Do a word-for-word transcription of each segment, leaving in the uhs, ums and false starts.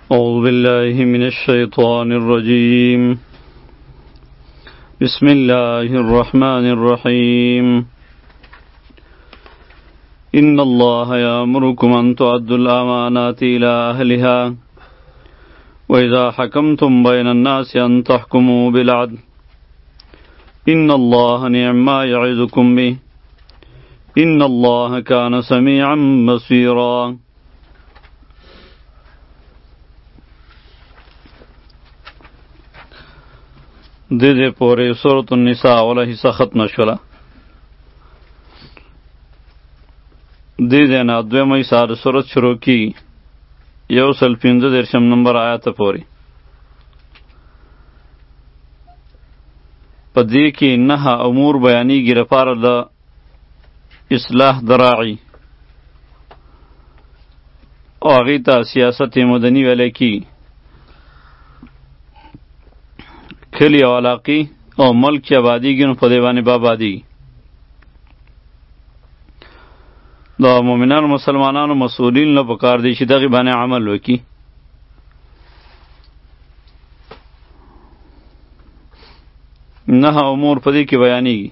أعوذ بالله من الشيطان الرجيم. بسم الله الرحمن الرحيم. إن الله يأمركم أن تؤدوا الأمانات إلى أهلها وإذا حكمتم بين الناس أن تحكموا بالعدل إن الله نعم ما يعظكم به إن الله كان سميعا بصيرا. دې دې پورې سورة النساء اوله حصہ ختمه شوله. دې دې نه دویمه حصہ د سورت شروع کیږي یو سل پنځه دېرشم نمبر آیات پورې. په دې کې نهه امور بیانېږي لپاره د اصلاح د راعي او هغې ته سیاست مدني ویلی کیږي. کلی او علاقی او ملک چې آبادیږي نو په دې باندې به آبادیږي. د مؤمنانو مسلمانانو مسؤلین له پکار دی چې دغې باندې عمل وکړي. نهه امور په دې کې بیانېږي.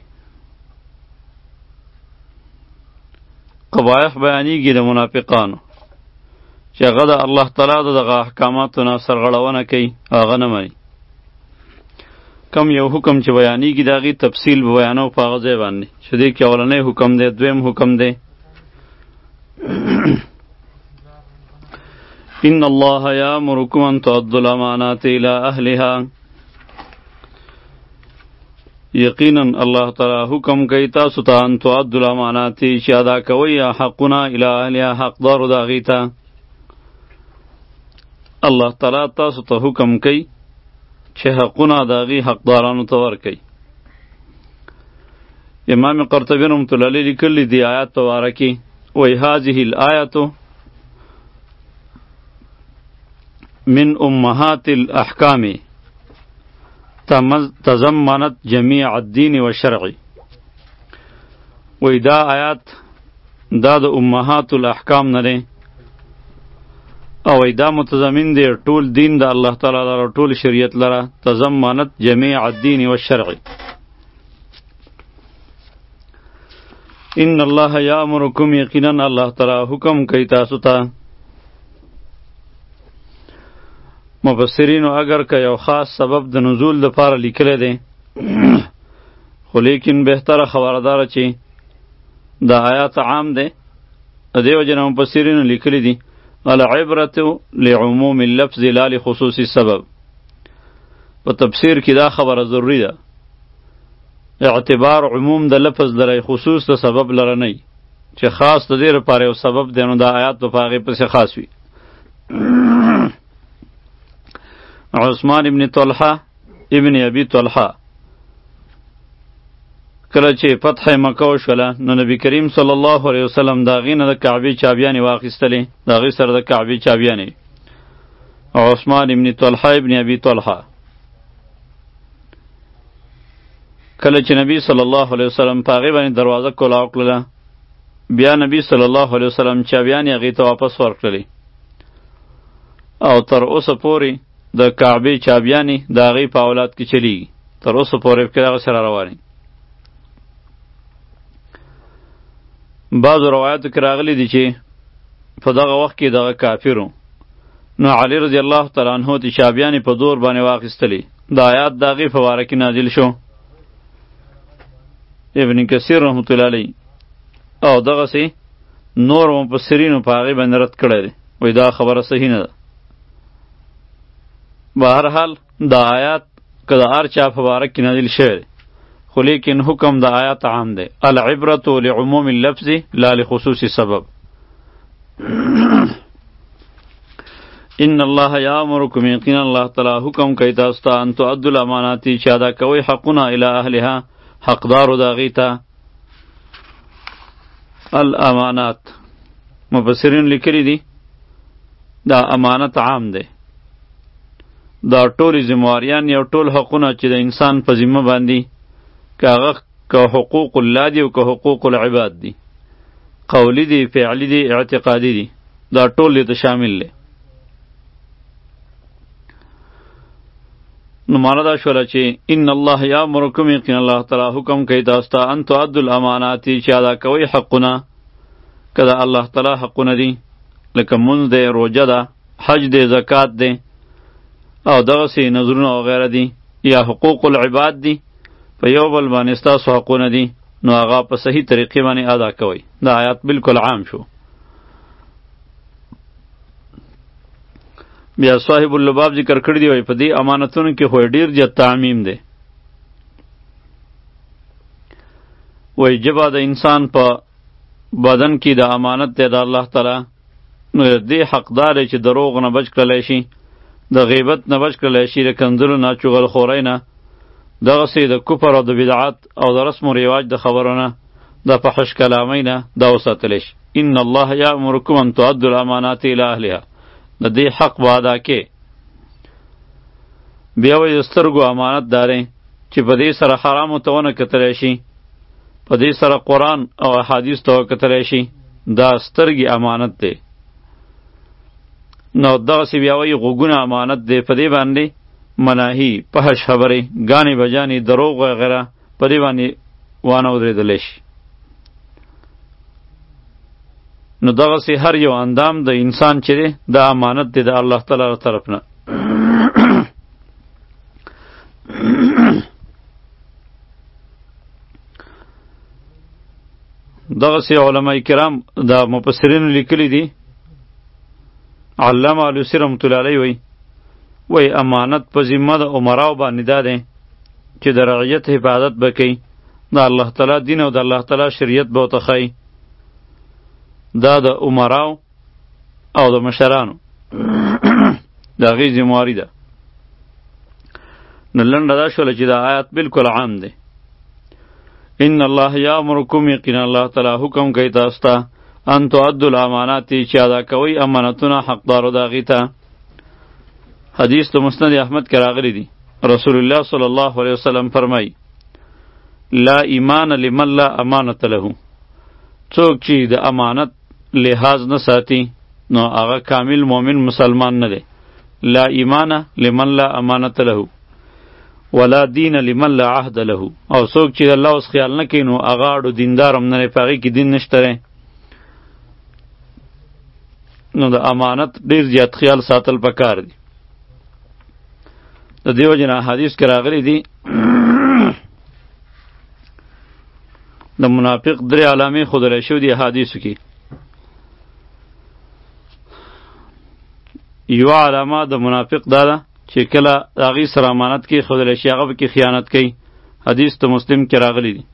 قبایح بیانېږي د منافقانو چې هغه د الله تعالی د دغه احکاماتو نه سرغړونه کوي، هغه نه مني. کم یو حکم چې بیانېږي د هغې تفصیل به بیانو په هغه ځای باندې چې دې کې اولنی حکم دی، دویم حکم دی. ان الله یامرکم ان تؤدوا الامانات الی اهلها. یقینا الله تعالی حکم کوي تاسو ته ان تؤدوا الامانات چې ادا کوئ حقونه الی اهلها، حقدارو د هغې ته. الله تعالی تاسو ته حکم کوي چې حقونه د هغې حقدارانو ته ورکوي. امام قرطبي رحمة الله علیه لیکلي دی آیات په باره کې وایي هذه الآیة من امهات الاحکام تضمنت جمیع الدین والشرع. وایي دا آیات دا د امهات الاحکام نه دی او دا متضمن دی ټول دین د الله تعالی لره، ټول شریعت لره. تضمنت جمیع الدین والشرع. ان الله یامرکم، یقینا الله تعالی حکم کوي تاسو ته. مفسرینو اگر که یو خاص سبب د نزول لپاره لیکلی دی خو لیکن بهتره خبرداره چې دا آیات عام دی. د دې وجې نه مفسرینو لیکلی دي العبرة لعموم اللفظ لا لخصوص السبب. په تفسیر کې دا خبره ضروری ده، اعتبار عموم د لفظ لري، خصوص د سبب لره نه، چې خاص د دې لپاره یو سبب دی نو دا آیات په هغې پسې خاص وي. عثمان ابن طلحه ابن ابي طلحه کله چې فتح مکه وشوله نو نبی کریم صلی الله علیه وسلم د هغې نه د کعبې چابیانې واخیستلې، د هغې سره د کعبې چابیانې. عثمان ابن طلحه ابن ابي طلحه کله چې نبی صلی الله علیه وسلم په هغې باندې دروازه کولاو کړله، بیا نبی صلی الله علیه وسلم چابیانې هغې ته واپس ورکړلې او تر اوسه پورې د کعبې چابیانې د هغې په اولاد کې چلیږي، تر اوسه پورې پکې دغه سره روانې. بعضو روایاتو کې راغلی دي چې په دغه وخت کې دغه کافرو نو علی رضی الله تعالی عنه د چابیانې په دور باندې واخیستلې. د آیات د هغې په باره کې نازل شو. ابن کثیر رحمة الله علیه او دغسې نور مفسرینو په هغې باندې رد کړی دی، وایي دا خبره صحیح نه ده. بهرحال دا آیات که د هر چا په باره کې نازل شوی دی خو لیکن حکم د آیات عام دی. العبرة لعموم اللفظ لا لخصوص سبب. ان الله یامرکم، یقینا الله تعالی حکم کوي تاسو ته ان تؤدوا الامانات چې ادا کوئ حقونه الی اهلها، حقدارو د هغې ته. الامانات مفسرین لیکلي دي دا امانت عام دی، دا ټول ذمواریان یا ټول حقونه چې د انسان په ذمه باندې که هغه که حقوق الله دی او که حقوق العباد دی، قولی دی، فعلی دی، اعتقادی دی، دا ټول دې ته شامل دی. نو معنا دا شوله چې ان الله یامرکم یقینا الله تعالی حکم کوي تاسو ته ان تؤدوا الامانات چې ادا کوئ حقونه که د الله تعالی حقونه دي لکه مونځ دی روژه ده حج دی زکات دی او دغسې نظرونه وغیره دي یا حقوق العباد دي په یو بل باندې ستاسو حقونه دي نو هغه په صحیح طریقې باندې ادا کوئ دا آیات بالکل عام شو. بیا صاحب اللباب ذکر کړی دی وای په دې امانتونو کې خو ډیر جت تعمیم دی. وای جبا د انسان په بدن کې د امانت دی د الله تعالی نو دې حقدار چې دروغ نه بچ کړلی شي د غیبت نه بچ کړلی شي د کنځلو نه چغل خورۍ نه دغسې د کفر او د بدعت او د رسم و رواج د خبرو نه د فحش کلامۍ نه دا وساتلی شي. ان الله یامرکم ان تؤدوا الامانات الی اهلها د دې حق به ادا کې. بیا وایي د سترګو امانت دارې چې په دې سره حرامو ته ونه کتلی شي په دې سره قرآن او احادیث ته وکتلی شي دا سترګې امانت دی. نو دغسې بیا وایي غوږونه امانت دی په دې باندې مناهي فحش خبرې ګانې بجانې دروغ وغیره په دې باندې وانه ودرېدلی شي. نو دغسې هر یو اندام د انسان چې دی دا امانت دی د الله تعالی له طرف نه. دغسې علماء کرام د مفسرینو لیکلی دي. علامه علوسی رحمت الله علیه وی وی امانت په ذمه د عمراو باندې دا دی چې د رعیت حفاظت به کوي د الله تعالی دین او د الله تعالی شریعت به ورته ښایي. دا د عمراو او د مشرانو د هغې ذمواري ده. نو لنډه دا شوله چې دا آیات بالکل عام دی. ان الله یامرکم یقینا الله تعالی حکم کوي تاسو ته ان تؤدوا الامانات چې ادا کوئ امانتونه حقدارو د هغې ته. حدیث د مسند احمد کې راغلی دی رسول الله صلی الله علیه وسلم فرمایي لا ایمان لمن لا امانت له څوک چې د امانت لحاظ نه ساتي نو هغه کامل مؤمن مسلمان نه دی. لا ایمان لمن لا امانت له ولا دین لمن لا عهد له او څوک چې الله اوس خیال نه کوي نو هغه اړو دیندار هم نه دی په هغې کې دین نشته دی. نو د امانت ډیر زیات خیال ساتل پکار دی. د دیو جن حدیث کې راغلی دی د منافق درې علامې ښودلی شوي دي حدیثو کې. یوه علامه د منافق دا ده چې کله د هغې سره امانت کې ښودلی شي هغه پکې خیانت کوي. حدیث د مسلم کې راغلی دی.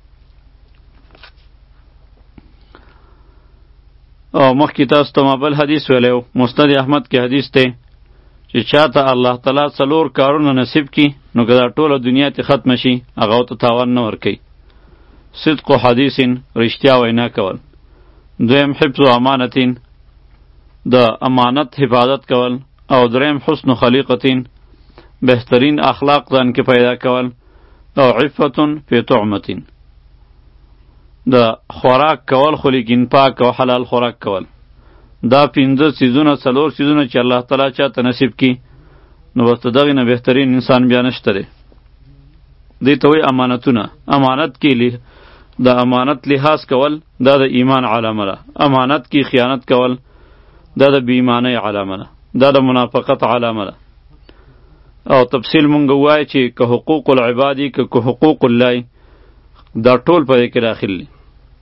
او مخکې تاسو ته ما بل حدیث ویلی و مسند احمد کې حدیث دی چې چاته الله تعالی څلور کارونه نصیب کی نو که دا ټوله دنیا ته ختمه شي هغه ورته تاوان نه ورکوي. صدق و حدیثین رښتیا وینا کول. دویم حفظ و امانتین د امانت حفاظت کول. او دریم حسن و خلیقتین بهترین اخلاق ځان کې پیدا کول. او عفتون فی طعمتین د خوراک کول خو لیکن پاک او حلال خوراک کول. دا پنځه څیزونه څلور څیزونه چې الله تعالی چاته نصیب کی نو بس د دغې نه بهترین انسان بیا نشته دی. دې ته وایي امانتونه. امانت کې د امانت لحاظ کول دا د ایمان علامه ده. امانت کې خیانت کول دا د بې ایمانۍ علامه ده. دا د منافقت علامه ده. او تفصیل مونږ ووایو چې که حقوق العبادي که که حقوق الله دا ټول په دې کې داخل دي.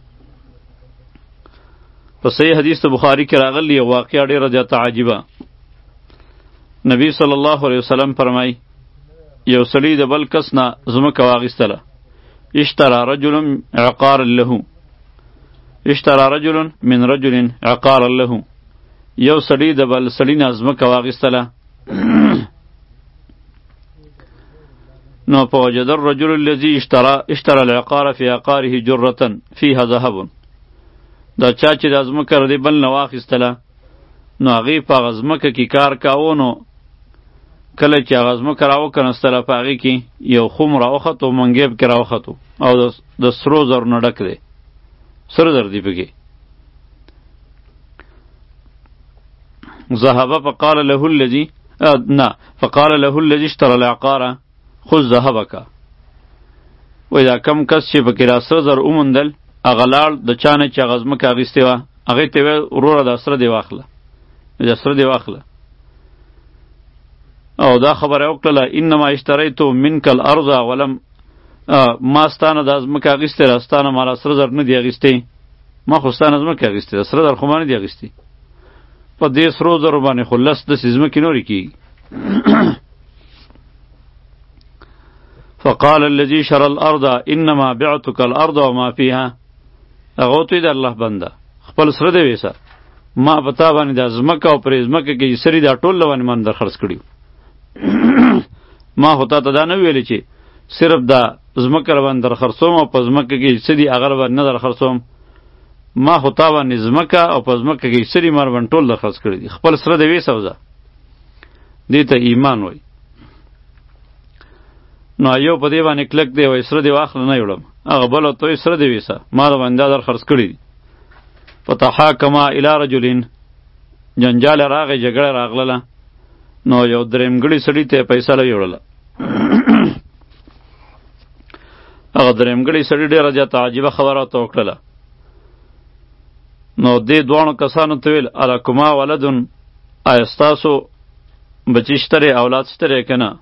په صحیح حدیث د بخاري کې راغلی یو واقعه ډېره زیاته عجیبه. نبی صلی الله علیه وسلم فرمایي یو سړي د بل کس نه ځمکه واخیستله. اشترى رجل عقارا له اشترى رجل من رجل عقارا له یو سړي د بل سړي نه ځمکه واخیستله. نو فوجد الرجل الذي اشترى اشترى العقار في عقاره جرة فيها ذهب. دا چا چې د ځمکه د بل نه واخیستله نو هغې په هغه ځمکه کې کار کاوه نو کله چې هغه ځمکه راوکنستله په هغې کې یو خم راوخت او منګیب کې راوخت او د سرو زرو نه ډک دی. سره زر دی پکې. ذهب فقال له الذي نه فقال له الذي اشترى العقار خذ ذهبک. وای دا کم کس چې پکې را سره زر وموندل هغه لاړ د چا نه چې هغه ځمکه اخیستې وه هغې ته یې ویل وروره دا سره دې واخله دا سره دې واخله او دا خبره یې وکړله انما اشتریتو منک الارض ولم ما ستانه دا ځمکه اخیستې ده ستانه ما لا سره زر نه دي اخیستې ما خو ستانه ځمکه اخیستې ده سره زر خو ما نه دي اخیستې په دې سرو زرو باندې خو لس داسې ځمکې نورې کېږي. فقال الذي شرى الارض انما بعتك الارض وما فيها. هغه ورته ویل د الله بنده خپل سره دې ویسه ما په تا باندې دا ځمکه او پرې ځمکه کې سري دا ټول باندې من در خرڅ کړي ما خو تا ته دا نه ویلې چې صرف دا ځمکه را باندې در خرڅوم او په ځمکه کې څه دي هغه باندې نه در خرڅوم ما خو تا باندې ځمکه او په ځمکه کې سري مر باندې ټول در خرڅ کړي دي خپل سره دې ویسه وځه دې ته ایمان وایي. نو یو په دې باندې کلک دی وای سره دې واخله نه یوړم هغه بل ته یې سره دې ویسه ما د باندې در خرڅ کړي دي. فتحاکما الی رجلین جنجال راغی جګړه راغله نو یو درېمګړي سړي ته فیصله یوړله هغه درېمګړي سړي ډېره زیاته عجیبه خبره ورته وکړله نو دې دواړو کسانو ته ویل الکما ولدن آیا ستاسو بچي شته دی اولاد شته دی که نه؟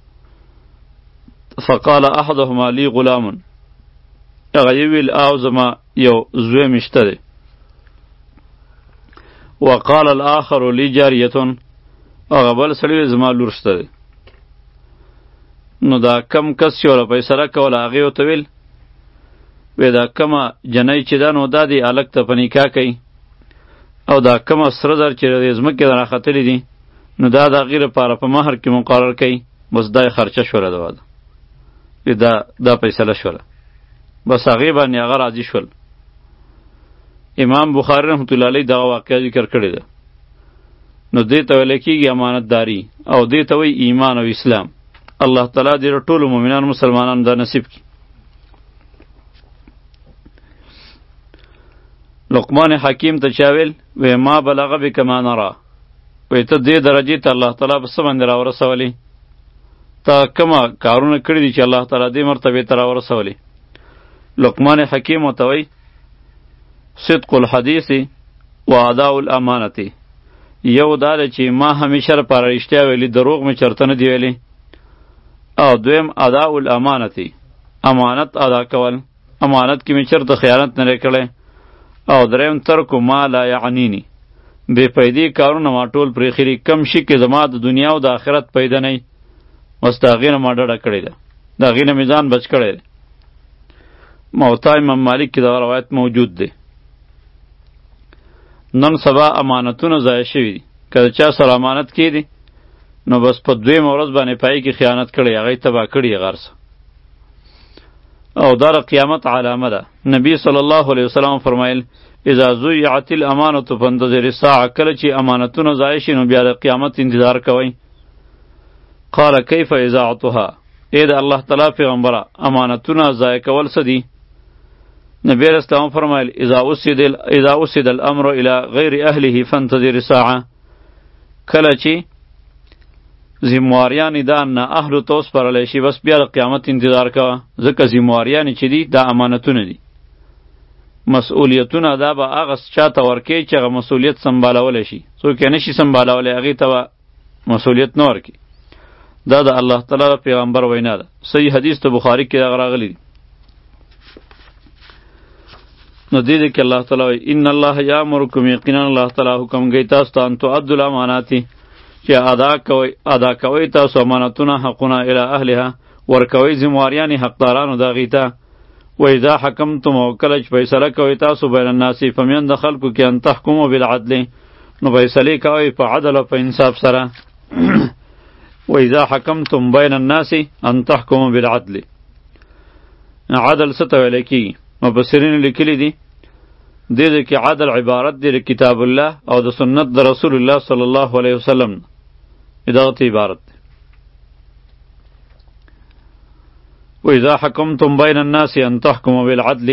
فقال احدهما لی غلام هغه یې ویل او زما یو زوی مې شته دی وقال الاخر لی جاریتون هغه بل سړی زما لور شته دی. نو دا کم کس چې وله فیصله کوله هغې ورته ویل وی دا کمه جنۍ چې ده نو دا دې هلک ته په نکاح کوي او دا کمه سره زر چې د ځمکې نه راختلي دي نو دا د هغې لپاره په مهر کې مقرر کوي بس دا یې خرچه شوله د واده دا دا فیصله شوله بس هغې باندې هغه راضي شول. امام بخاری رحمت الله علیه دغه واقعه ذکر کړې ده نو دې ته ویل کېږي امانتداري او دې ته وایي ایمان او اسلام. الله تعالی دې ټولو مؤمنانو مسلمانانو دا نصیب کړي. لقمان حکیم ته چا ویل وی ما بلغ بک ما نرا وی ته دې درجې ته الله تعالی په څه باندې راورسولې تا کومه کارونه کړي دي چې الله تعالی دې مرتبې ته راورسولې. لقمان حکیم ورته وایي صدق الحدیث و اداء الامانة یو دا ده چې ما همیشه لپاره رښتیا ویلي دروغ مې چرته نه دی ویلی او دویم اداء الامانة امانت ادا کول امانت کې مې چرته خیانت نه دی کړی او دریم ترکو ما لا یعنینی بې فایدې کارونه ما ټول پرېښي کم شي کې زما د دنیا او د آخرت پیدا نه وي بس د هغې نه ما ډډه کړې ده د هغې نه مې ځان بچ کړی دی. موطا امام مالک کې دغه روایت موجود دی. نن سبا امانتونه ضایع شوي دي که د چا سره امانت کېدی نو بس په دویمه ورځ باندې پای کې خیانت کړی هغه تباه کړي یې غرسه او دا د قیامت علامه ده. نبی صلی الله علیه وسلم فرمایل اذا ضیعت الامانة فانتظر الساعه کله چې امانتونه ضایع شي نو بیا د قیامت انتظار کوئ. قال کیف اذاعتها ای د الله تعالی پیغمبره امانتونه ضایع کول څه دي؟ نبی علیہ السلام فرمایل اذا اسد اذا اسد الامر الى غیر اهله فانتظر الساعه کله چې ذمواریان دا نه اهل توس پرلی شي بس بیا د قیامت انتظار کوه ځکه ذمواریان چې دي دا امانتونه دي. مسئولیتونه دا به هغه چاته ورکوي چې هغه مسئولیت سنبالولی شي څوک یې نشي سنبالولی هغې ته به مسئولیت نه ورکوي. دا د الله تعالی پیغمبر وینا ده. صحیح حدیث ته بخاری کې دغه راغلی دی. نو دې دې کې الله تعالی وایي ان الله یامرکم یقینا الله تعالی حکم کوي تاسو ته ان تؤدوا الامانات چې ادا کوئ ادا کوئ تاسو امانتونه حقونه الی اهلها ورکوئ ذمواریانې حقدارانو د هغې ته. و اذا حکمتم او کله چې فیصله کوئ تاسو بین الناس په میند خلکو کې ان تحکموا بالعدل نو فیصلې کوئ په عدل او په انصاف سره. و اذا حکمتم بین الناس ان تحکموا بالعدل عدل څه ته ویلی کېږي؟ مفسرینو لیکلي دي دې دې کې عدل عبارت دی د کتاب الله او د سنت د رسول الله صلی الله علیه وسلم دغه ته عبارت دی. و اذا حکمتم بین الناس ان تحکموا بالعدل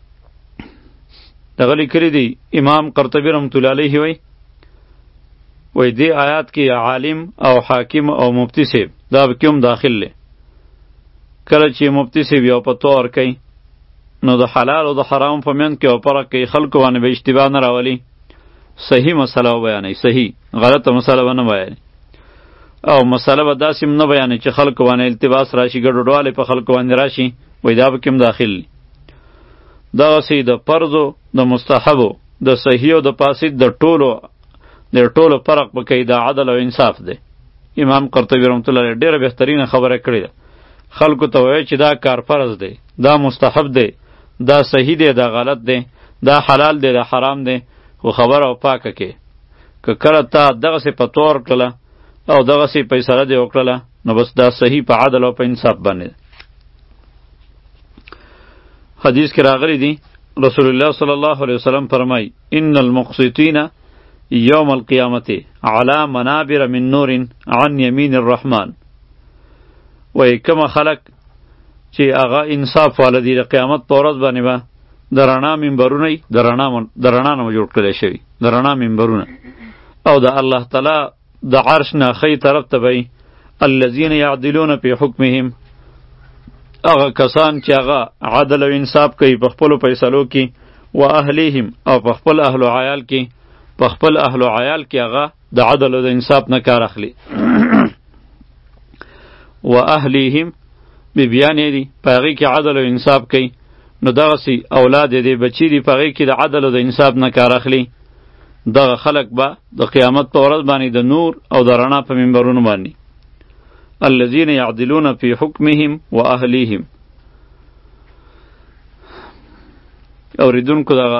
دغه لیکلي دي امام قرطبي رحمت الله علیه وایي وای دې آیات کې عالم او حاکم او مفتی صاحب دا به کوم داخل له کله چې مفتی صاحب یو فتوا ورکوي نو د حلال او د حرام په منځ کې او فرق کوي، خلکو باندې به اشتباه نه راولي، صحیح مسله وبیانوي، صحیح غلطه مسله به نه بیانوي، او مسله به داسې نه بیانوي چې خلکو باندې التباس راشي، ګډوډوالی په خلکو باندې راشي، وای دا به کوم داخل لی. دغسې د فرضو د مستحبو د صحیح او د فاسد د ټولو د ټولو فرق به کوي، دا عدل او انصاف دی. امام قرطبي رحمت الله علیه ډېره بهترینه خبره کړې ده، خلکو ته وایي چې دا کار فرض دی، دا مستحب دی، دا صحیح دی، دا غلط دی، دا حلال دی، دا حرام دی، خو خبره او پاکه کې که کله تا دغسې فتوا ورکړله او دغسې فیصله دې وکړله نو بس دا صحیح په عدل او په انصاف باندې. حدیث کې راغلی دی رسول الله صلی الله علیه وسلم فرمای ان المقسطین یوم القیامت علی منابر من نور عن یمین الرحمن. وای کوم خلق چې هغه انصاف والدي د قیامت په ورځ باندې به د رڼا منبرونه د رڼا د رڼا نه جوړ کړی شوي، د رڼا منبرونه، او د الله تعالی د عرش نه ښی طرف ته به الذین یعدلون فی حکمهم، هغه کسان چې هغه عدل او انصاف کوي په خپلو فیصلو کې، و اهلیهم او په خپل اهل و عیال کې، په خپل اهل و عیال کې هغه د عدل او د انصاف نه کار اخلي. و اهلیهم بیبیان یې دي په هغې کې عدل او انصاف کوي، نو دغسې اولاد یې دی بچي دي په هغې کې د عدل او د انصاف نه کار اخلي. دغه خلق به د قیامت په ورځ باندې د نور او د رڼا په منبرونو باندې الذین یعدلون فی حکمهم و اهلیهم. اوریدونکو دغه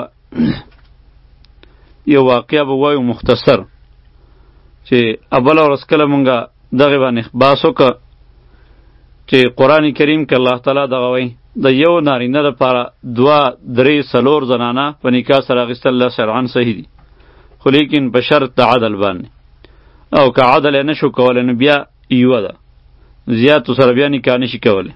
یو واقعه به وایو مختصر چې اوله ورځ کله مونږه دغې باندې بحث وکړه چې قرآن کریم کې الله تعالی دغه وایي د یو نارینه دپاره دوه درې څلور زنانه په نکاح سره اخیستل الله شرعا صحیح دي، خو لیکن په شرط د عدل باندې، او که عدل یې نشو کولی نو بیا یوه ده، زیاتو سره بیا نکاح نشي کولی.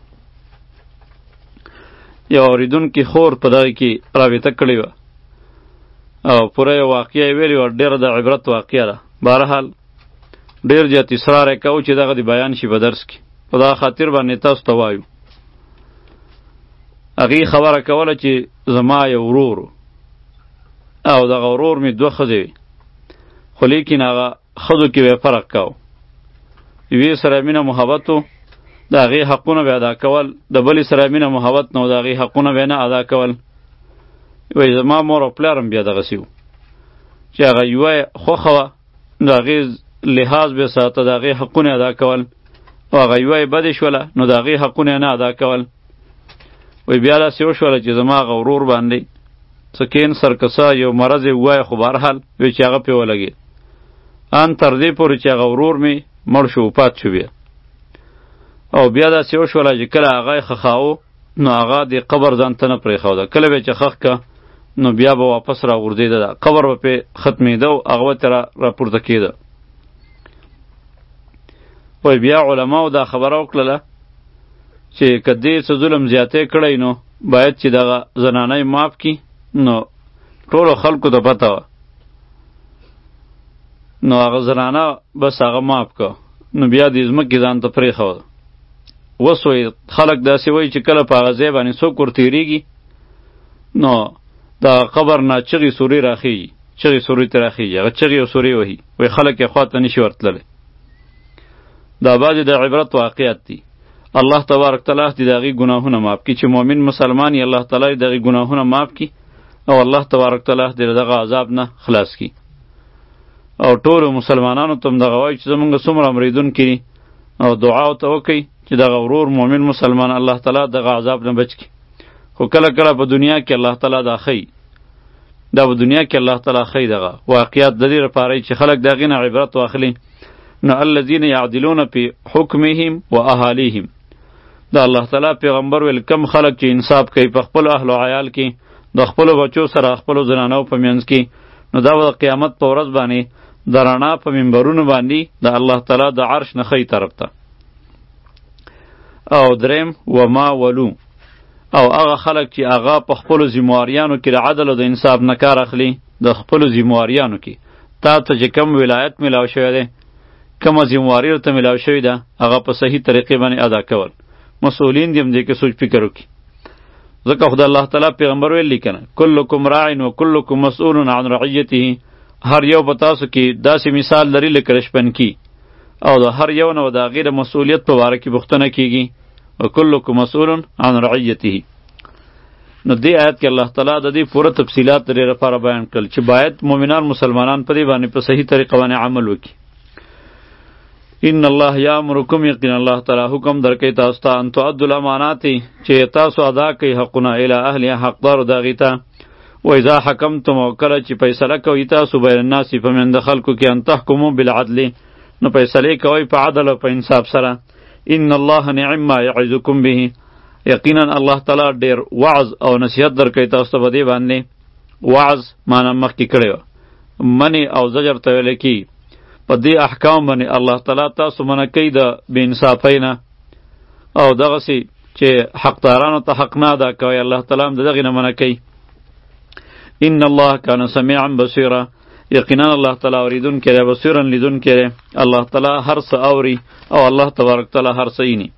یو اوریدونکي خور په دغه کې رابطه کړې وه او پوره یو واقعه یې ویلې وه، ډېره د عبرت واقعه ده. بهرحال ډېر زیات اصرار یې کوو چې دغه د بیان شي په درس کې، په دغه خاطر باندې تاسو ته وایو. هغې خبره کوله چې زما یو ورور او دغه ورور مې دوه ښځې وې، خو لیکن هغه ښځو کې به یې فرق کوو، یوې سره مینه محبت و، د هغې حقونه به ادا کول، د بلې سره مینه محبت نه و، د هغې حقونه به نه ادا کول. وایي زما مور او پلار هم بیا دغسې وو چې هغه یوه یې خوښه وه د هغې لحاظ به ساته، د هغې حقونه ادا کول، او هغه یوه یې بدې شوله نو د هغې حقونه نه ادا کول. وایي بیا داسې وشوله چې زما هغه ورور باندې څه کینسر که څه یو مرض یې ووایه، خو بهرحال وایي چې هغه پرې ولګېد، ان تر دې پورې چې هغه ورور مې مړ شو، وفات شو بیا. او بیا داسې وشوله چې کله هغه یې ښخاوه نو هغه د قبر ځان ته نه پرېښوده، کله به یې چې ښخ که نو بیا به واپس را غورځېده، قبر به پرې ختمېده او هغه به ترې راپورته کېده. وایي بیا علماو دا خبره وکړله چې که دې څه ظلم زیاتی کړی نو باید چې دغه زنانه یې معاف کړي. نو ټولو خلکو ته پته وه، نو هغه زنانه بس هغه معاف که، نو بیا دې ځمکې ځان ته پرېښوده. اوس وایي خلک داسې وایي چې کله په هغه ځای باندې څوک ورتېرېږي نو د قبر نه چغې سورې راخېږي، چغې سورې ته راخېږي، هغه چغې او سورې وهي، وایي خلک یې خوا ته نشي ورتللی. دا بعضې د عبرت واقعات دي. الله تبارک تعالی دې د هغې ګناهونه معاف کړي، چې مؤمن مسلمان یې الله تعالی دې د هغې ګناهونه معاف کړي، او الله تبارک تعالی دې دغه عذاب نه خلاص کړي. او ټولو مسلمانانو ته هم دغه وایي چې زمونږ څومره اورېدونکي دي او دعا ورته وکئ چې دغه ورور مؤمن مسلمان الله تعالی دغه عذاب نه بچ کړي. خو کله کله په دنیا کې الله تعالی دا ښیي، دا په دنیا کې الله تعالی ښیي دغه واقعیات د دې لپاره چې خلک د هغې نه عبرت واخلي. نو الذین یعدلون فی حکمهم و اهالیهم، دا الله تعالی پیغمبر ویل کم خلک چې انصاف کوي په خپلو اهل و عیال کې، د خپلو بچو سره خپلو زنانو په منځ کې، نو دا به د قیامت په ورځ باندې د رڼا په منبرونو باندې د الله تعالی د عرش نه ښی طرف ته. او دریم وما ولو، او هغه خلک چې هغه په خپلو ذمواریانو کې د عدل او د انصاف نه کار اخلي، د خپلو ذمواریانو کې تا ته چې کم ولایت ملاو شوی دی، کومه ذمهواري ورته ملاو شوې ده، هغه په صحیح طریقې باندې ادا کول. مسؤلین دې هم دې کې سوچ فکر وکړي. ځکه خدای الله تعالی پیغمبر ویلي کنه کلکم راع و کلکم مسئول عن رعیته، هر یو په تاسو کې داسې مثال لري لکه رشپنکي، او د هر یو نه د هغې د مسؤلیت په باره کې پوښتنه کیږي. و کلکم مسئول عن رعیته. نو دې آیت کې الله تعالی د دې پوره تفصیلات لري لپاره بیان کړل چې باید مؤمنان مسلمانان په دې باندې په صحیح طریقه باندې عمل وکړي. ان الله یامرکم، یقینا الله تعالی حکم درکوي تاسو ته ان تؤدوا الامانات، چې تاسو ادا کړئ حقونه الی اهلها، حقدارو د هغې ته. و اذا حکمتم، او کله چې فیصله کوئ تاسو بین الناس په منځ د خلکو کې، ان تحکموا بالعدل، نو فیصلې کوئ په عدل او په انصاف سره. ان الله نعم ما یعظکم به، یقینا الله تعالی ډیر وعظ او نصیحت درکوي تاسو ته په دې باندې. وعظ معنا مخکې کړی وه، منی او زجر ته ویلی کېږي. په دې احکام باندې الله تعالی تاسو منع کوي د بې انصافۍ نه، او دغسې چې حقدارانو ته حق نه ادا کوئ، الله تعالی هم د دغې نه منع کوي. ان الله کان سمیعا بصیرا، یقینا الله تعالی اوریدونکی دی، بصیرا لیدونکی دی. الله تعالی هر څه اوري او الله تبارک تعالی هر څه ویني.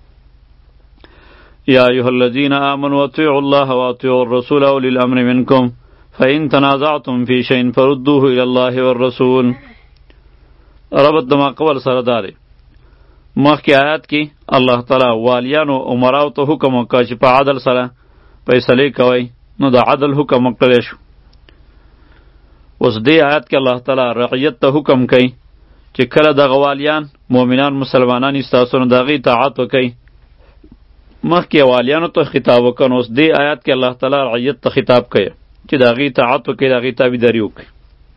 یا ایها الذین آمنوا اطیعوا الله واطیعوا الرسول اولی الامر منکم فإن تنازعتم فی شیء فردوه الی الله والرسول. ربط د ما قبل سره داره. مخکې آیات کې الله تعالی والیانو عمراو ته حکم وکړ چې په عدل سره فیصلې کوئ، نو د عدل حکم وکړلی شو. اوس دې آیات کې الله تعالی رعیت ته حکم کوي چې کله دغه والیان مؤمنان مسلمانان ستاسو نو د هغې اطاعت وکئ. مخکې والیانو ته خطاب وکړ، اوس دې آیات کې الله تعالی رعیت ته خطاب کوي چې د هغې اطاعت وکئ، د هغې تابعداري وکئ.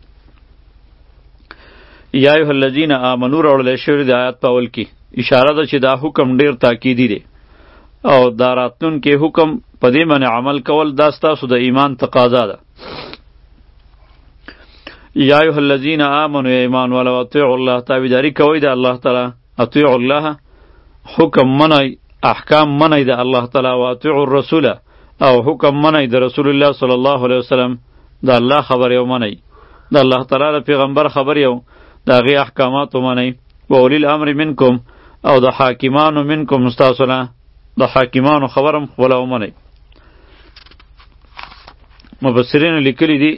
یا ایها الذین آمنو راوړلی شوی د آیات په اول کې اشاره ده چې دا حکم ډیر تاکیدي دی، او دا راتلونکی حکم په دې باندې عمل کول دا ستاسو د ایمان تقاضا ده. یا ایها الذین آمنو، یا ایمان والا، اطیعوا الله، تابعداري کوئ د الله تعالی. اطیعوا الله حکم منئ، احکام منئ د الله تعالی. و اطیعوا الرسول، او حکم منئ د رسول الله صلی الله علیه وسلم. د الله خبر یو منئ، د الله تعالی د پیغمبر خبر یو، د هغې احکامات ومنئ. و اولی الامر منکم، او د حاکمانو منکم ستاسو نه، د حاکمانو خبرم خپله ومنئ. مفسرینو لیکلی دي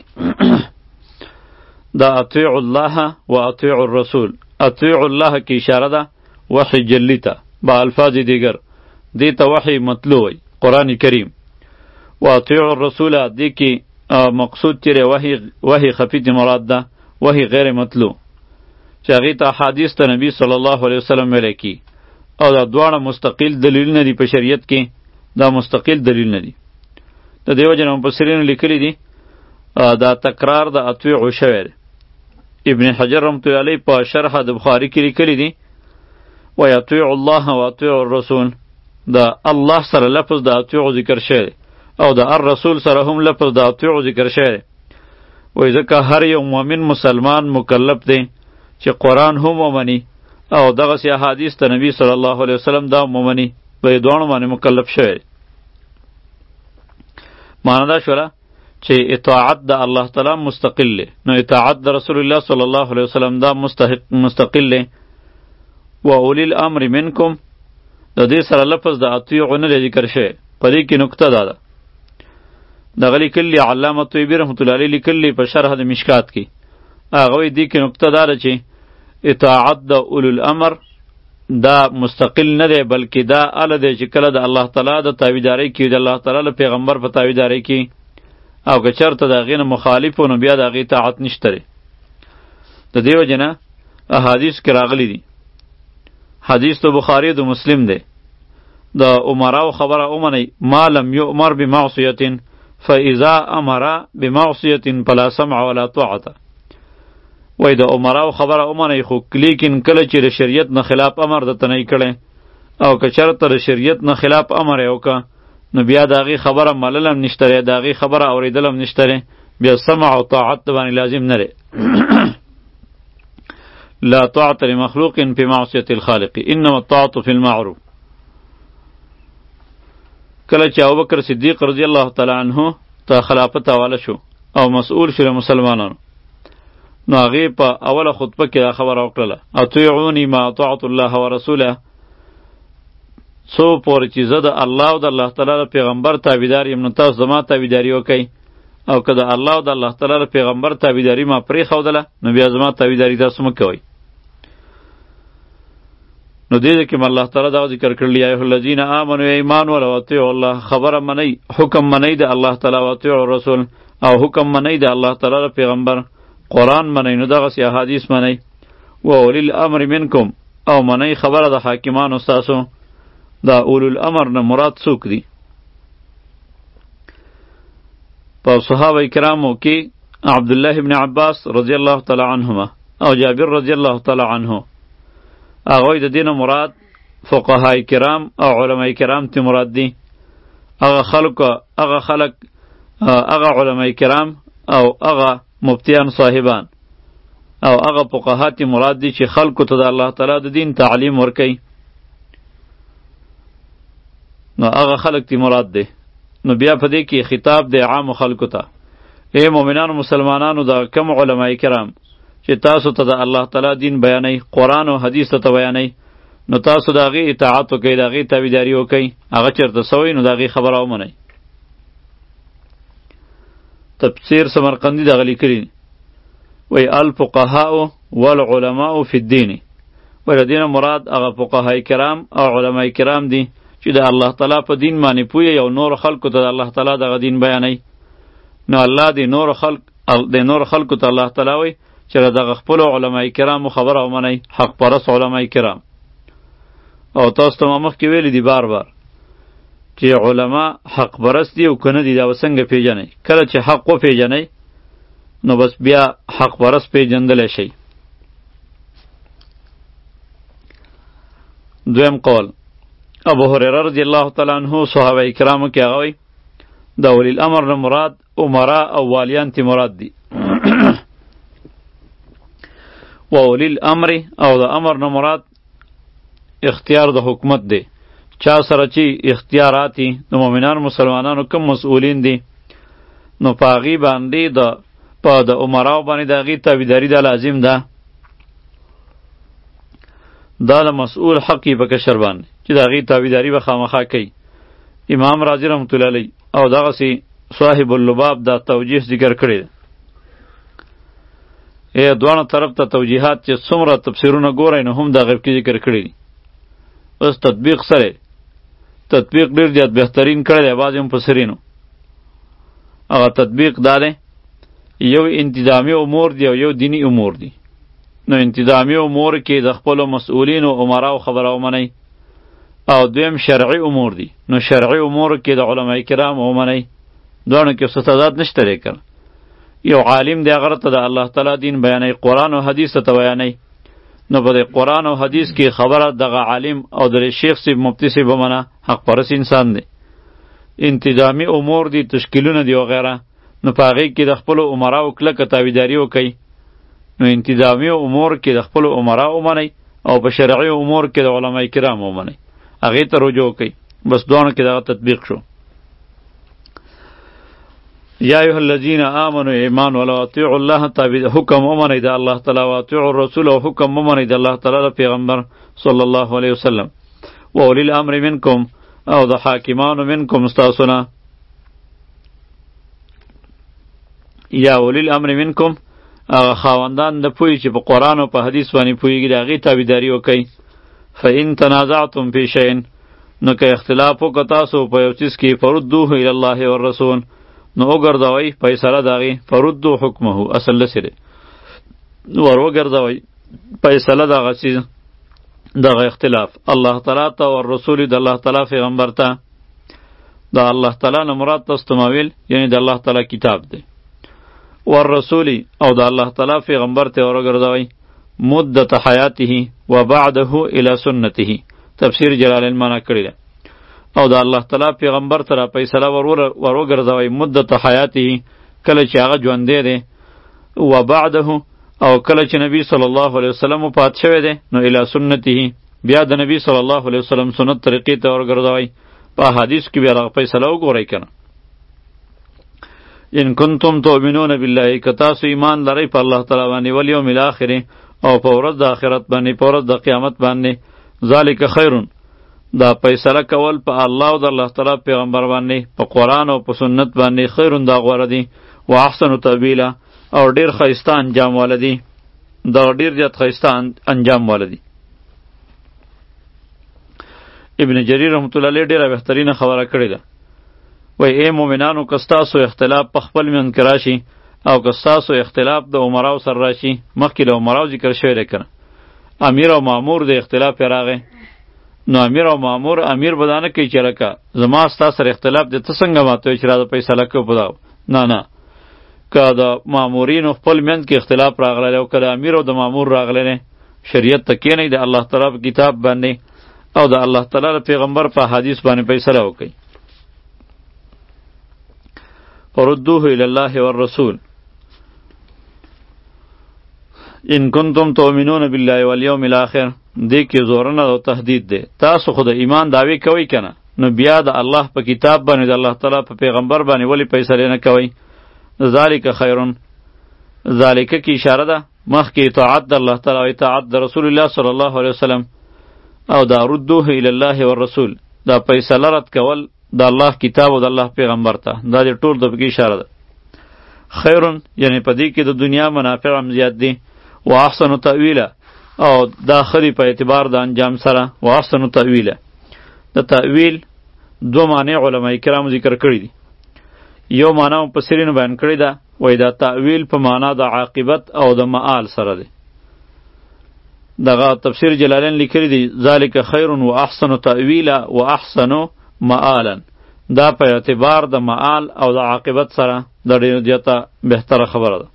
دا اطیعوا الله و اطیعوا الرسول. اطیعوا الله کې اشاره ده وحی جلی ته با الفاظ دیگر، دې ته وحی مطلوع وی قرآن کریم. و اطیعوا الرسول دې کې مقصود چیرې وحی وحی خفیت مراد ده، وحی غیر مطلوع چې هغې ته احادیث ته نبی صلی الله علیه وسلم ویلی کی، او دا دواړه مستقل دلیلونه دي په شریعت کې، دا مستقل دلیلونه دي. د دې وجې نه مفسرینو لیکلي دي دا تکرار د اطیعو شوی دی. ابن حجر رحمت الله علیه په شرح د بخاري کې لیکلي دي و یطیع الله و اطیع الرسول، د الله سره لفظ د اطیعو ذکر شوی دی، او د الرسول سره هم لفظ د اطیعو ذکر شوی دی. وایي ځکه هر یو مؤمن مسلمان مکلف دی چې قرآن هم ومني، او دغسې احادیث ته نبی صلی الله علیه وسلم دا هم ومني، په دې دواړو باندې مکلف شوی دی. معنی دا شوله چې اطاعت د الله تعالی مستقل دی، نو اطاعت د رسول الله صلی الله علیه وسلم دا مستحق مستقل دی. و اولی الامر منکم، د دې سره لفظ د اطیعو نه ذکر شوی. په دې کې نکته دا ده، دغه لیکلي علامه طیبي رحمت الله علیه لیکلي په شرح د مشکات کې، هغه وایي دې کې نکته دا ده چې اطاعت د اولو الامر دا مستقل نه دی، بلکې دا اله دی چې کله د الله تعالی د تابعدارۍ کې، د الله تعالی د پیغمبر په تابعدارۍ کې، او که چېرته د هغې نه مخالف و نو بیا د هغې اطاعت نشته دی. د دې وجې نه احادیث کې راغلي دي، حدیث د بخاري د مسلم دی، د عمراو خبره ومنئ ما لم یؤمر بمعصیة فاذا امر بمعصیة فلا سمع ولا طاعة. وای د عمراو خبره ومنئ، خو لیکن کله چې د شریعت نه خلاف امر درته نه کړی، او که چېرته د شریعت نه خلاف امر یې وکړه، نو بیا د هغې خبره منل هم نشته دی، د هغې خبره اورېدل هم نشته دی، بیا سمع او طاعت د باندې لازم نه دی. لا طاعة لمخلوق في معصية الخالق انما الطاعة في المعروف. کله چې ابوبکر صدیق رضی الله تعالی عنه ته خلافت حواله شو او مسئول شو مسلمانانو، نو هغې په اوله خطبه کې دا خبره وکړله اطیعوني ما اطعت الله ورسوله څو پورې چې زه د الله او د الله تعالی د پیغمبر تابعدار یم نو تاسو زما تابعداري وکئ او که د الله او د الله تعالی د پیغمبر تابعداري ما پرېښودله نو بیا زما تابعداري تاسو مه کوئ. نو دې کې م الله تعالی دا ذکر کړلی یا ایها الذین آمنوا ایمان ولو اطیعوا الله خبره منئ حکم منئ د الله تعالی او اطیعوا الرسول او حکم منئ د الله تعالی د پیغمبر قرآن منئ نو دغسې احادیث منئ و اولی الامر منکم او منئ خبره د حاکمانو ستاسو. دا اولو الامر نه مراد څوک دي؟ په صحابه کرامو کې عبدالله ابن عباس رضی الله تعالی عنهما او جابر رضی الله تعالی عنه هغوی د دینه مراد فقهای کرام او علماء کرام تی مراد دي. هغه خلق هغه خلق هغه علماء کرام او هغه مفتیان صاحبان او هغه فقها تی مراد دي چې خلقو ته د الله تعالی د دین تعلیم ورکوي. نو هغه خلق تی مراد دی. نو بیا په دې کې خطاب دی عام خلقو ته ای مؤمنانو مسلمانانو دا کم علماء کرام چې تاسو ته د الله تعالی دین بیانوي قرآن او حدیث ته بیانوي نو تاسو د هغې اطاعت وکئ د هغې تابعداري وکئ هغه چېرته سوی نو د هغې خبره ومنئ. تفسیر سمرقندي دغه لیکلي وی الفقهاء والعلماء فی الدین وی د دینه مراد هغه فقهای کرام او علماء کرام دي چې د الله تعالی په دین باندې پوهې او نور خلکو ته د الله تعالی دغه دین بیانوي. نو الله د نور خلق د نور خلکو ته الله تعالی وی چې دغه خپلو علماء کرامو خبره ومنئ حق پرست علماء کرام. او تاسو ته ما مخکې ویلي دي بار بار چې علما حق پرست دي او که نه دي دا به څنګه پیژنئ؟ کله چې حق وپیژنئ نو بس بیا حق پرست پیژندلی شئ. دویم قول ابو هریره رضی الله تعالی عنه صحابه کرامو کې هغه وی د اولی الامر نه مراد عمرا او والیان تی مراد دي. و اولی الامر او د امر نه مراد اختیار د حکومت دی. چا سره چې اختیاراتی د مؤمنانو مسلمانانو کم مسئولین دي نو په هغې باندې د په د عمراو باندې د هغې تابعداري دا لازم ده. دا د مسئول حق یې په کشر باندې چې د هغې تابعداري به خامخا کوي. امام راضي رحمت الله علیه او دغسې صاحب اللباب دا توجیه ذکر کړی ده. ای دواړه طرف ته توجیهات چې څومره تفسیرونه ګورئ نو هم د هغې کې ذکر کړي دي. اوس تطبیق سره تطبیق ډېر زیات بهترین کړی دی بعضې مفسرینو. هغه تطبیق دا دی یو انتظامی امور دی او یو دینی امور دی. نو انتظامی امور کې د خپلو مسئولینو عمراو خبره ومنئ او دویم شرعي امور دی نو شرعي امور کې د علماء کرام ومنئ. دواړو کې څه تضاد نشته دی کنه. یو عالم دی هغه ته د الله تعالی دین بیانوي قرآن او حدیث ته بیانوي نو په قرآن او حدیث کې خبره دغه عالم او د شیخ صاحب مفتی صاحب ومنه حق پرست انسان دی. انتظامی امور دی تشکیلونه دی وغیره نو په هغې کې د خپلو عمراو کلکه تابعداري وکئ. نو انتظامی امور کې د خپلو عمراو ومنئ او په شرعي امور کې د علماء کرام ومنئ هغې ته رجوع وکئ. بس دواړو کې دغه تطبیق شو. یا ایها الذین آمنوا ایمان ولو اطیعوا الله تابع حکم ومنئ د الله تعالی او اطیعوا الرسول او حکم ومنئ د الله تعالی د پیغمبر صلی الله علیه وسلم. و اولی الامر منکم او د حاکمانو منکم ستاسو نه. یا اولی الامر منکم هغه خاوندان د پوهې چې په قرآن او په حدیث باندې پوهېږي د هغې تابعداري وکئ. فإن تنازعتم فی شیء نو که اختلاف وکړه تاسو په یو څیز کې فردوه الی الله والرسول نو وګرځوئ فیصله د هغې فردو حکمه اصل داسې دی ور وګرځوئ فیصله د هغه څیز دغه اختلاف الله تعالی ته او رسول د الله تعالی پیغمبر ته. د الله تعالی نه مراد تاسو ته ما ویل یعنی د الله تعالی کتاب دی. والرسول او د الله تعالی پیغمبر ته ور وګرځوئ مدت حیاته و بعده الی سنته تفسیر جلالین معنا کړی ده. او د الله تعالی پیغمبر ته را فیصله ور وګرځوئ مدت حیاته کله چې هغه ژوندی دی و بعده او کله چې نبی صلی الله علیه وسلم وفات شوی دی نو الی سنته بیا د نبی صلی الله علیه وسلم سنت طریقې ته ورګرځوئ. په حدیث کې بیا دغه فیصله وګورئ کنه. ان کنتم تؤمنون بالله که تاسو ایمان لرئ په الله تعالی باندې والیوم الاخر او په ورځ د آخرت باندې په ورځ د قیامت باندې ذالک خیرون دا فیصله کول په الله او د الله تعالی پیغمبر باندې په قرآن او په سنت باندې خیرون دا غوره دی و احسن تأویلا او ډیر ښایسته انجام والدی دا ډیر زیات ښایسته انجام والدی ابن جریر رحمت الله علیه ډیره بهترینه خبره کړې ده وای ای مؤمنانو که ستاسو اختلاف په خپل منځ کې راشي او که ستاسو اختلاف د عمراو سره راشي مخکې د عمراو ذکر شوی دی کنه امیر او مامور د اختلاف پې راغی نو امیر او مامور امیر به دا نه کوي چې لکه زما ستا سره اختلاف دی ته څنګه ماته وایې چې راځه فیصله کوو په دغه نه نه که د مامورینو خپل منځ کې اختلاف راغلی او که د امیر او د مامور راغلی دی شریعت ته کښېنئ د الله تعالی په کتاب باندې او د الله تعالی د پیغمبر په حدیث باندې فیصله وکړئ فردوه الی الله والرسول ان کنتم تؤمنون بالله والیوم الاخر دې کې زورنه او تهدید دی تاسو خو د ایمان دعوی کوئ کنه نو بیا د الله په کتاب باندې د الله تعالی په پیغمبر باندې ولی فیصله نه کوئ ذالک خیرون ذالک کی اشاره ده مخکې اطاعت د الله تعالی او اطاعت د رسول الله صلی الله علیه وسلم او دا ردوه الی الله والرسول دا فیصله رد کول د الله کتاب او د الله پیغمبر ته دا دې ټول د پکې اشاره ده خیرون یعنی په دې کې د دنیا منافع هم زیات دي و احسن تأویله او دا خری په اعتبار د انجام سره و احسن تأویله د تأویل دو معنی علماء کرام ذکر کړی دي یو معنی مفسرین بیان کړی ده وای دا تأویل په معنا د عاقبت او د معال سره دی دغه تفسیر جلالین لیکلی دی ذالک خیر و احسن تأویلا و احسن معالا دا په اعتبار د معال او د عاقبت سره د ډېر زیاته بهتره خبره ده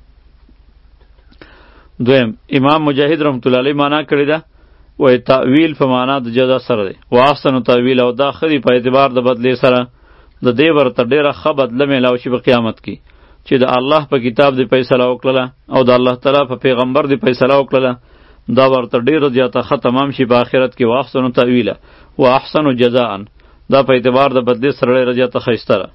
دویم امام مجاهد رحمت الله علیه معنا کړی ده وای تأویل په معنا د جزا سره دی و احسن تأویل او دا خری په اعتبار د بدلی سره د دې ورته ډیره ښه بدله میلاو شي په قیامت کې چې د الله په کتاب دی فیصله وکړله او د الله تعالی په پیغمبر دی فیصله وکړله دا ورته ډیره زیاته ښه تمام شي په آخرت کې و احسن تأویله و احسن جزاء دا په اعتبار د بدلی سره ډیره زیاته ښایسته ده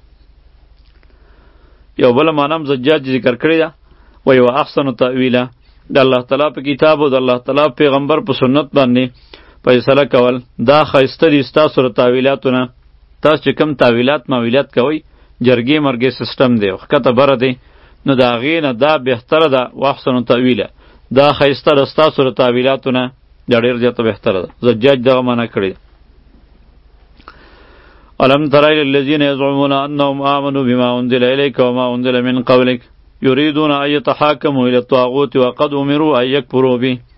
یو بله معنا هم زجاج ذکر کړې ده وایي و احسن تأویله د الله تعالی په کتاب او د الله تعالی پیغمبر په سنت باندې فیصله کول دا ښایسته دي ستاسو د تاویلاتونه تاسو چې کوم تاویلات ماویلات کوئ جرګې مرګې سیستم دی ښکته بره دی نو د هغې نه دا بهتره ده و احسن تأویله دا ښایسته ده ستاسو د تاویلاتونه دا ډېر زیاته بهتره ده زجاج دغه معنا کړې ده الم تر إلى الذين يزعمون أنهم آمنوا بما أنزل إليك وما أنزل من قبلك يريدون أن يتحاكموا إلى الطاغوت وقد أمروا أن يكفروا به